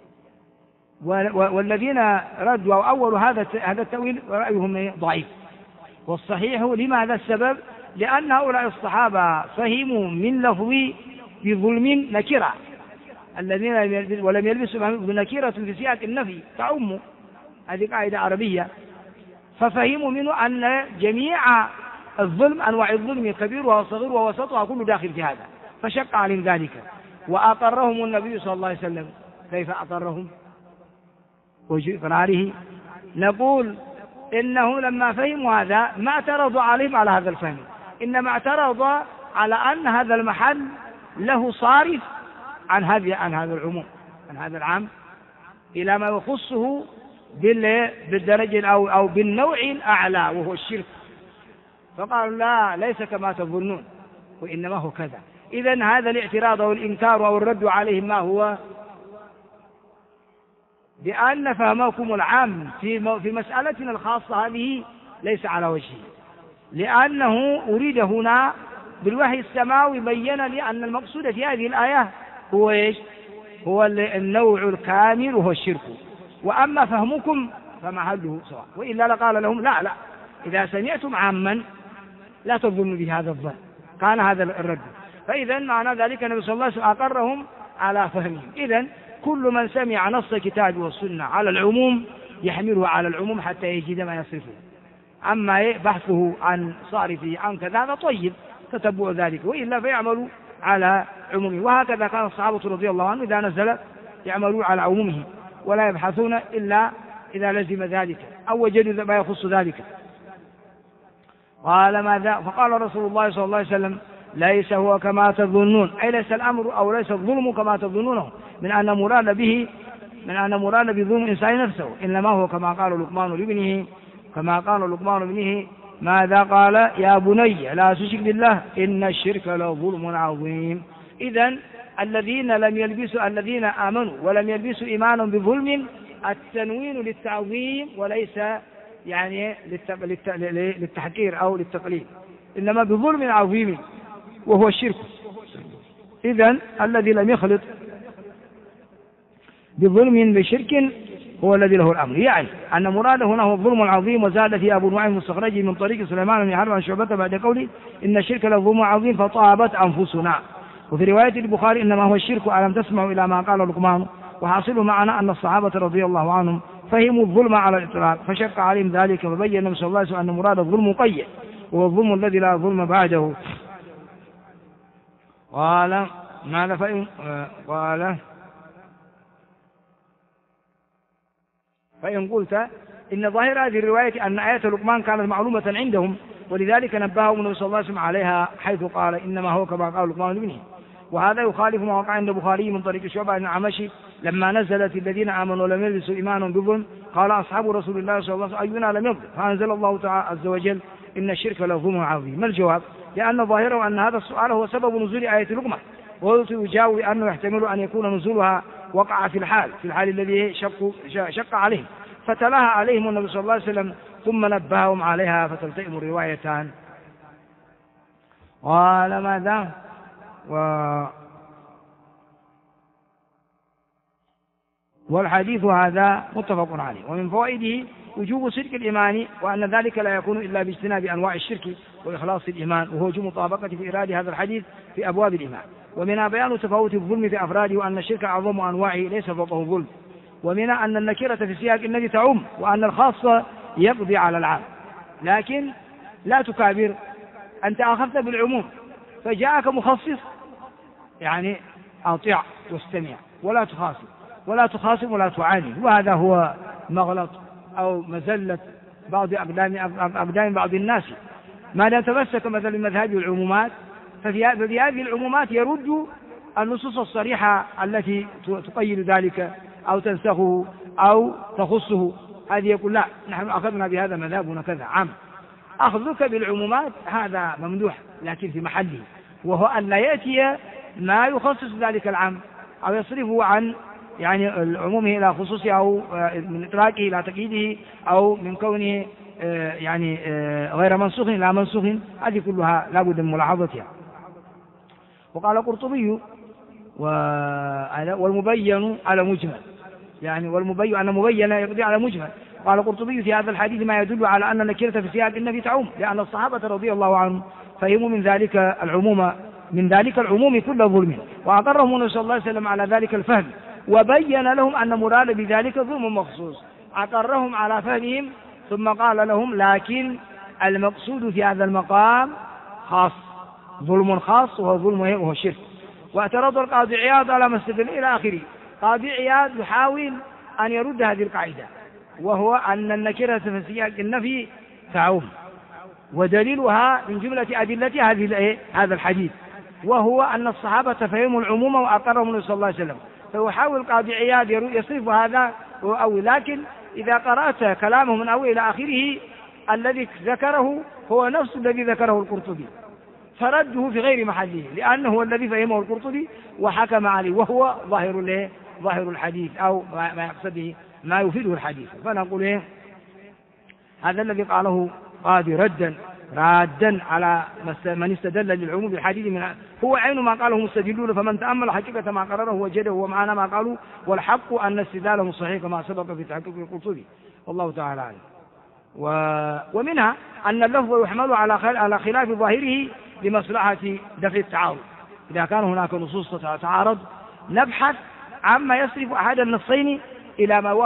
والذين ردوا أو أولوا هذا التأويل رأيهم ضعيف، والصحيح لماذا السبب؟ لأن هؤلاء الصحابة فهموا من لفظ بظلم نكرة، الذين ولم يلبسوا بنكرة في سياق النفي تعم، هذه قاعدة عربية، ففهموا منه أن جميع الظلم أنواع الظلم كبيرها وصغيرها ووسطها كله داخل في هذا، فشق عليهم ذلك وأقرهم النبي صلى الله عليه وسلم. كيف أقرهم وجه إقراره؟ نقول إنه لما فهموا هذا ما اعترضوا عليهم على هذا الفهم، إنما اعترض على أن هذا المحل له صارف عن هذا العموم، عن هذا العام إلى ما يخصه بالدرجة أو بالنوع الأعلى وهو الشرك، فقالوا لا ليس كما تظنون وإنما هو كذا. إذن هذا الاعتراض أو الإنكار أو الرد عليهم ما هو؟ بأن فهمكم العام في مسألتنا الخاصة هذه ليس على وجهه، لأنه أريد هنا بالوحي السماوي بين لي أن المقصود في هذه الآية هو إيش؟ هو النوع الكامل وهو الشرك، وأما فهمكم فمحله سواء، وإلا لقال لهم لا إذا سمعتم عاما لا تظنوا بهذا الظن، كان هذا الرد. فإذا معنى ذلك النبي صلى الله عليه وسلم أقرهم على فهمهم. إذن كل من سمع نص الكتاب والسنة على العموم يحمله على العموم حتى يجد ما يصرفه. أما بحثه عن صارفه عن كذا هذا طيب تتبع ذلك، وإلا فيعملوا على عمومه. وهكذا كان الصحابة رضي الله عنهم إذا نزل يعملون على عمومه ولا يبحثون إلا إذا لزم ذلك أو وجدوا ما يخص ذلك. قال ماذا؟ فقال رسول الله صلى الله عليه وسلم ليس هو كما تظنون، أي ليس الأمر أو ليس الظلم كما تظنونه من أن مراد بظلم الإنسان نفسه، إنما هو كما قال لقمان لابنه ماذا قال؟ يا بني لا تشرك بالله إن الشرك لظلم عظيم. إذن الذين آمنوا ولم يلبسوا إيمانهم بظلم، التنوين للتعظيم وليس يعني للتحقير أو للتقليل، إنما بظلم عظيم وهو الشرك. إذن الذي لم يخلط بظلم بشرك هو الذي له الأمر، يعني أن مراده هنا هو الظلم العظيم. وزاد في أبو نعيم المستخرج من طريق سليمان بن حرب عن شعبة بعد قوله إن الشرك لظلم عظيم فطابت أنفسنا. وفي رواية البخاري إنما هو الشرك ألم تسمعوا إلى ما قال لقمان. وحاصله معنا أن الصحابة رضي الله عنهم فهموا الظلم على الإطلاق فشق عليهم ذلك، فبين النبي صلى الله عليه وسلم أن مراد الظلم مقيد وهو الظلم الذي لا ظلم بعده. قال ماذا؟ فإن قلت إن ظاهر هذه الرواية أن آية لقمان كانت معلومة عندهم، ولذلك نبههم النبي صلى الله عليه وسلم عليها حيث قال إنما هو كما قال لقمان لابنه. وهذا يخالف ما وقع عند البخاري من طريق شعبة بن عمشي لما نزلت الذين آمنوا ولم يلبسوا إيمانهم بظلم قال أصحاب رسول الله صلى الله عليه وسلم أينا لم يظلم، فأنزل الله تعالى عز وجل إن الشرك لظلم عظيم. ما الجواب؟ لأن ظاهره أن هذا السؤال هو سبب نزول آية لقمان، ويجاوب أنه يحتمل أن يكون نزولها وقع في الحال الذي شق عليهم، فتلاها عليهم النبي صلى الله عليه وسلم ثم نبههم عليها فتلتئم الروايتان. قال ماذا؟ والحديث هذا متفق عليه. ومن فوائده وجوب صدق الإيمان، وأن ذلك لا يكون إلا باجتناب أنواع الشرك وإخلاص الإيمان، وهو وجوب مطابقة في إيراد هذا الحديث في أبواب الإيمان. ومنها بيان تفاوت الظلم في أفراده، وأن الشرك أعظم أنواعه ليس فوقه ظلم. ومنها أن النكرة في سياق النبي تعم، وأن الخاص يقضي على العام، لكن لا تكابر. أنت أخذت بالعموم فجاءك مخصص، يعني أطيع واستمع ولا تخاصم ولا تعاني. وهذا هو مغلط أو مزلة بعض أقدام بعض الناس، ما دام تمسك مثلا بمذهب العمومات ففي هذه العمومات يرد النصوص الصريحة التي تقيد ذلك أو تنسخه أو تخصه، هذه يقول لا نحن أخذنا بهذا مذهبنا كذا عام. أخذك بالعمومات هذا ممدوح لكن في محله، وهو أن لا يأتي ما يخصص ذلك العام أو يصرفه عن يعني عمومه إلى خصوصه، أو من إطلاقه إلى تقييده، أو من كونه يعني غير منسوخ إلى منسوخ. هذه كلها لا بد من ملاحظتها. وقال القرطبي والمبين على مجمل، يعني والمبين أن مبين يقضي على مجمل. قال القرطبي في هذا الحديث ما يدل على أن النكرة في سياق النفي تعم، لأن الصحابة رضي الله عنهم فهموا من ذلك العموم كل ظلم، وأقرهم النبي صلى الله عليه وسلم على ذلك الفهم، وبين لهم أن مراد بذلك ظلم مخصوص، أقرهم على فهمهم ثم قال لهم لكن المقصود في هذا المقام خاص، ظلم خاص وهو ظلم وهو الشرك. واعترض القاضي عياض على ما استدل إلى آخره. قاضي عياض يحاول أن يرد هذه القاعدة، وهو أن النكرة في سياق النفي تعم، ودليلها من جملة أدلة هذا الحديث، وهو أن الصحابة فهموا العموم وأقرهم النبي صلى الله عليه وسلم. فيحاول القاضي عياض يصرف هذا أو، لكن إذا قرأت كلامه من أول إلى آخره الذي ذكره هو نفس الذي ذكره القرطبي، فرده في غير محله، لأنه هو الذي فهمه القرطبي وحكم عليه، وهو ظاهر الحديث، أو ما يقصده ما يفيده الحديث. فنقول هذا الذي قاله قاضي رادا على من استدل للعموم بالحديث هو عين ما قاله مستدلون، فمن تأمل حقيقة ما قرره وجده ومعنى ما قالوا، والحق أن استدلالهم صحيح كما سبق في تحقيق القرطبي، والله تعالى أعلم. ومنها أن اللفظ يحمل على خلاف ظاهره لمصلحة دفع التعارض. إذا كان هناك نصوص تتعارض نبحث عما يصرف أحد النصين إلى ما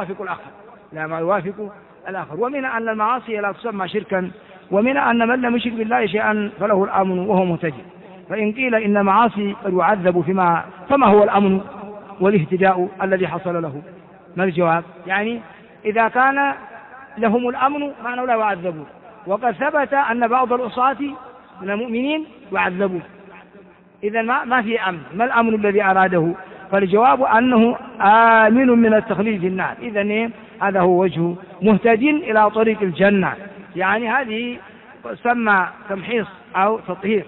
يوافق الآخر. ومن أن المعاصي لا تسمى شركا، ومن أن من لم يشرك بالله شيئا فله الأمن وهو مهتدي. فإن قيل إن المعاصي قد يعذب فما هو الأمن والاهتداء الذي حصل له؟ ما الجواب؟ يعني إذا كان لهم الأمن معناه لا يعذبون، وقد ثبت أن بعض العصاة من المؤمنين يعذبون، إذا ما في أمن. ما الأمن الذي أراده؟ فالجواب أنه آمن من التخليد في النار. إذن هذا هو وجه مهتد إلى طريق الجنة، يعني هذه سمى تمحيص أو تطهير.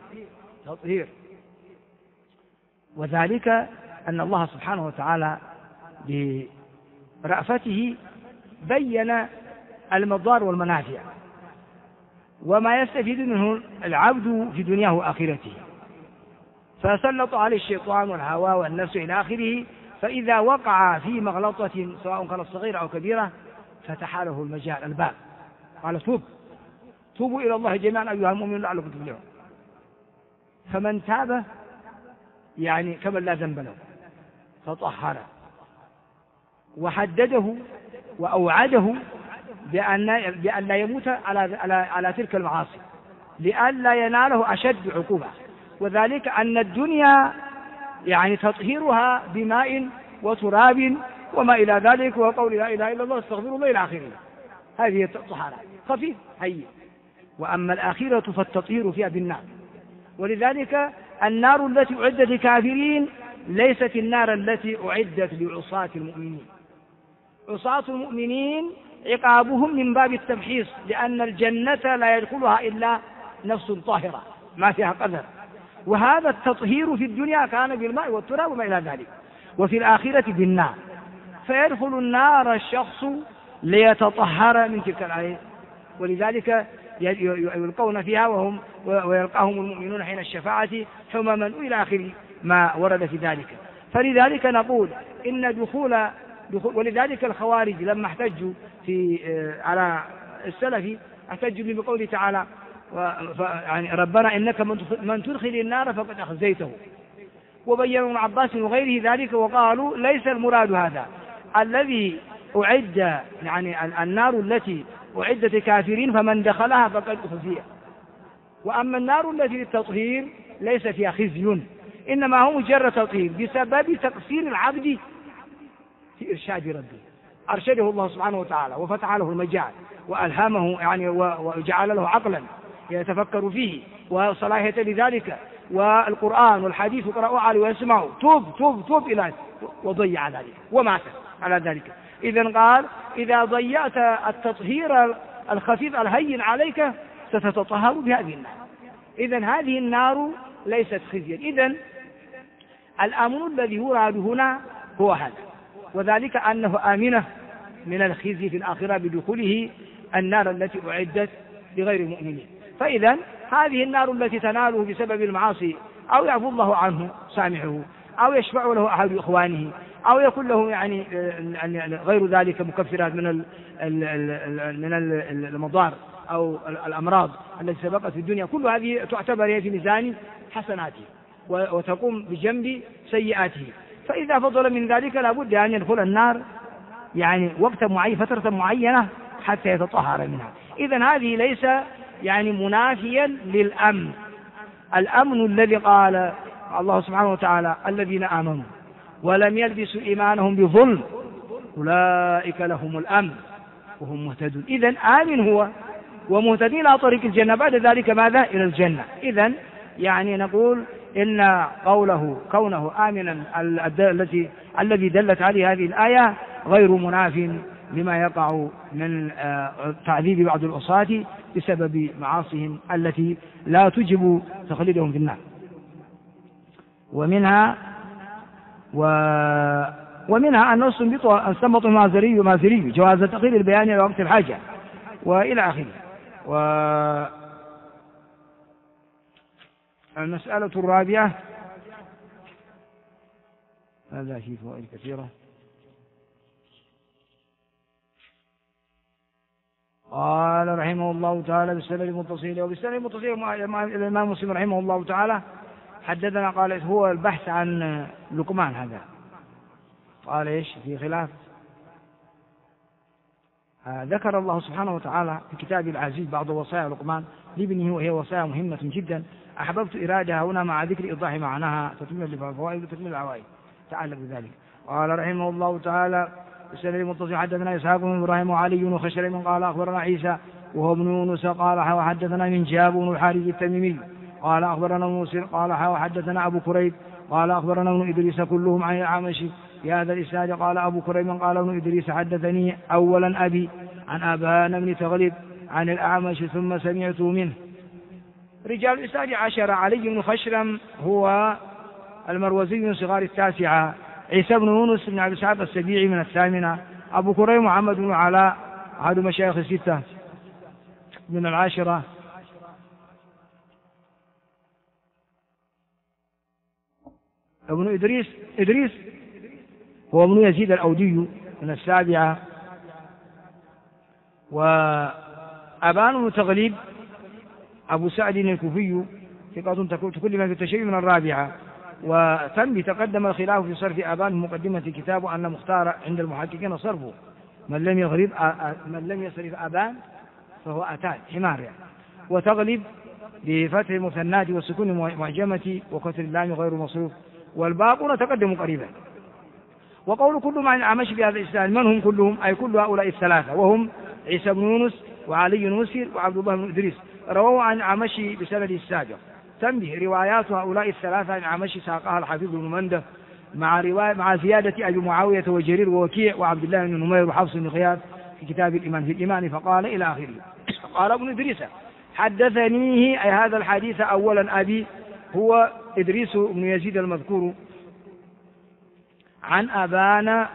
وذلك أن الله سبحانه وتعالى برأفته بين المضار والمنافع وما يستفيد منه العبد في دنياه وآخرته، فسلط عليه الشيطان والهوى والنفس إلى آخره، فإذا وقع في مغلطة سواء كانت صغيرة أو كبيرة فتح له المجال الباب، قال توبوا إلى الله جميعا أيها المؤمنون لعلكم تفلحون. فمن تاب يعني كمن لا ذنب له، فطهر وحدده وأوعده بأن لا يموت على تلك المعاصي، لأن لا يناله أشد عقوبة. وذلك أن الدنيا يعني تطهيرها بماء وتراب وما إلى ذلك، وقول لا إله إلا الله استغفر الله إلى آخره، هذه الطهارة خفيف هين. وأما الآخرة فالتطهير فيها بالنار. ولذلك النار التي أعدت للكافرين ليست النار التي أعدت لعصاة المؤمنين. عصاة المؤمنين عقابهم من باب التمحيص، لأن الجنة لا يدخلها إلا نفس طاهرة ما فيها قدر، وهذا التطهير في الدنيا كان بالماء والتراب وما إلى ذلك، وفي الآخرة بالنار. فيدخل النار الشخص ليتطهر من تلك الآية، ولذلك يلقون فيها ويلقاهم المؤمنون حين الشفاعة حمما إلى آخر ما ورد في ذلك. فلذلك نقول إن دخول ولذلك الخوارج لما احتجوا على السلف احتجوا بقوله تعالى يعني ربنا إنك من تدخل النار فقد أخزيته. وبينوا ابن عباس وغيره ذلك وقالوا ليس المراد هذا، الذي أعد يعني النار التي أعدت الكافرين فمن دخلها فقد أخزي، وأما النار التي للتطهير ليس فيها خزي، إنما هو مجرد تطهير بسبب تقصير العبد في إرشاد ربه. أرشده الله سبحانه وتعالى وفتح له المجال وألهمه يعني وجعل له عقلا يتفكر فيه وصلاحية لذلك، والقرآن والحديث قرأوا عليه ويسمعوا توب إلى وضيع ذلك ومات على ذلك. إذن قال إذا ضيعت التطهير الخفيف الهين عليك ستتطهر بهذه النار. إذن هذه النار ليست خزيا. إذن الأمن الذي يراد هنا هو هذا، وذلك أنه آمنة من الخزي في الآخرة بدخوله النار التي أعدت لغير المؤمنين. فإذا هذه النار التي تناله بسبب المعاصي أو يعفو الله عنه سامحه أو يشفع له أحد إخوانه أو يكون له يعني غير ذلك مكفرات من المضار أو الأمراض التي سبقت في الدنيا، كل هذه تعتبر في ميزان حسناته وتقوم بجنب سيئاته. فإذا فضل من ذلك لابد أن يدخل النار يعني وقت معين فترة معينة حتى يتطهر منها. إذن هذه ليس يعني منافيا للأمن. الأمن الذي قال الله سبحانه وتعالى الذين آمنوا ولم يلبسوا إيمانهم بظلم أولئك لهم الأمن وهم مهتدون. إذن آمن هو ومهتدين على طريق الجنة، بعد ذلك ماذا؟ إلى الجنة. إذن يعني نقول إن قوله كونه آمنا الذي دلت عليه هذه الآية غير مناف لما يقع من تعذيب بعض العصاة بسبب معاصيهم التي لا تجب تخليدهم في النار. ومنها أن استنبط المازري جواز تقرير البيان إلى وقت الحاجة وإلى آخره. المسألة الرابعة هذا في فوائد كثيرة. قال رحمه الله تعالى بالسند المتصل وبالسند المتصل الإمام مسلم رحمه الله تعالى حدثنا قال هو البحث عن لقمان. هذا قال إيش في خلاف ذكر الله سبحانه وتعالى في كتابه العزيز بعض وصايا لقمان لابنه، وهي وصايا مهمة جدا أحببت إرادها هنا مع ذكر إيضاح معناها تتميم للفوائد وتكميل العوائد تعالى بذلك. قال رحمه الله تعالى بالسند المتصل حدثنا إسحاق بن إبراهيم وعلي وخشرم قال أخبرنا عيسى وهو ابن يونس قال وحدثنا من جاب بن الحارث التميمي قال أخبرنا موسى قال وحدثنا أبو كريب قال أخبرنا ابن إدريس كلهم عن الأعمش في هذا الإسناد. قال أبو كريب قال ابن إدريس حدثني أولا أبي عن أبان بن تغلب عن الأعمش ثم سمعته منه. رجال الإسناد 10 علي بن خشرم هو المروزي من صغار التاسعة، عيسى بن يونس بن عبد السعد السبيعي من الثامنة، أبو كريب محمد بن علاء أحد مشايخ الستة من 10، ابن إدريس هو ابن يزيد الأودي من 7، وأبان بن تغليب أبو سعد الكوفي ثقة تكلم في التشيع من 4. وتم تقدم الخلاف في صرف أبان مقدمة كتابه أن مختار عند المحققين صرفه من لم يصرف أبان فهو أتان حمار يعني. وتغلب بفتح المثنات والسكون المعجمة وكسر اللام غير مصروف، والباقون تقدموا قريبا. وقول كلهم عن الأعمش بهذا الإسناد من هم كلهم؟ أي كل هؤلاء الثلاثة وهم عيسى بن يونس وعلي المسير وعبد الله بن إدريس رووا عن الأعمش بسند السابق. تنبه روايات هؤلاء الثلاثة عن الأعمش ساقها الحفيظ بن منده مع زيادة أبي معاوية وجرير ووكيع وعبد الله بن نمير وحفص بن غياث في كتاب الإيمان في الإيمان فقال إلى آخره. قال ابن إدريس حدثنيه أي هذا الحديث أولا أبي هو إدريس بن يزيد المذكور عن أبان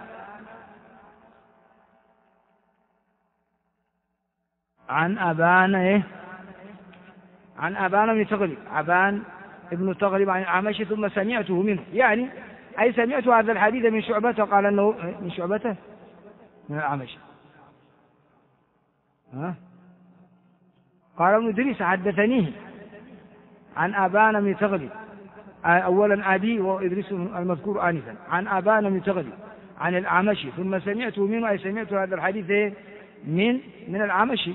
بن تغلب أبان ابن تغلب عن الأعمش ثم سمعته منه، يعني أي سمعت هذا الحديث من شعبته قال أنه من شعبته من الأعمش. قال ابن إدريس حدثنيه عن أبان بن تغلب أولا أبي وإدريس المذكور آنفا عن أبان بن تغلب عن الأعمش ثم سمعته منه أي سمعت هذا الحديث من الأعمش.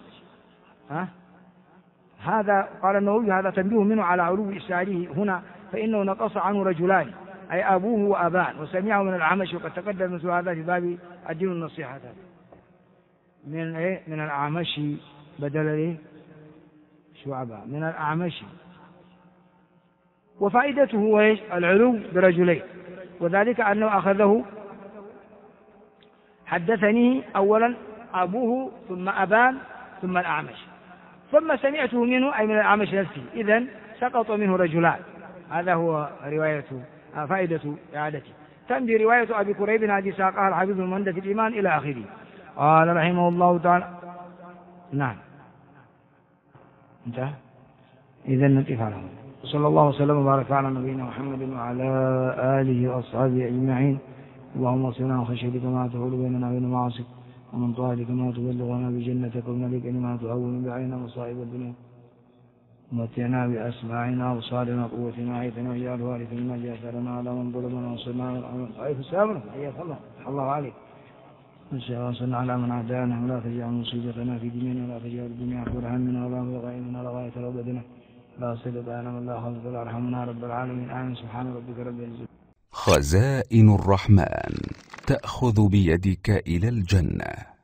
هذا قال النووي هذا تنبيه منه على علو إسناده هنا فإنه نقص عنه رجلان أي أبوه وأبان وسمعه من الأعمش، وقد تقدم مثل هذا في باب الدين النصيحة من الأعمش بدل شعبة من الأعمش. وفائدته هو العلو برجلين، وذلك أنه أخذه حدثني أولا أبوه ثم أبان ثم الأعمش، ثم سمعته منه أي من الأعمش نفسه، إذن سقط منه رجلان. هذا هو فائدة إعادته. تنبي رواية أبي كريب هذه ساقها الحافظ المندى في الإيمان إلى آخره. قال رحمه الله تعالى. نعم انتهى. إذن نقف على هذا. صلى الله وسلم وبارك على نبينا محمد وعلى آله وأصحابه أجمعين. اللهم اصلنا وخشيتك ما تحول بيننا وبين معاصيك، ومن طاعتك ما تبلغنا بجنتك، ومن لك ما تهون بعيننا مصائب الدنيا، ومتعنا بأسماعنا وأبصارنا وقوتنا حيثنا واجعل وارثا منا، جاثرنا على من ظلمنا وانصرنا على من عادانا. السلام حياك الله عليك. وانصرنا على من عادانا، ولا تجعل مصيبتنا في ديننا، ولا تجعل الدنيا أكبر همنا ولا مبلغ علمنا ولا غاية رغبتنا، لا صلة لنا من لا خلق ولا ارحمنا رب العالمين. آمين. سبحان ربك رب العزة. خزائن الرحمن تأخذ بيدك إلى الجنة.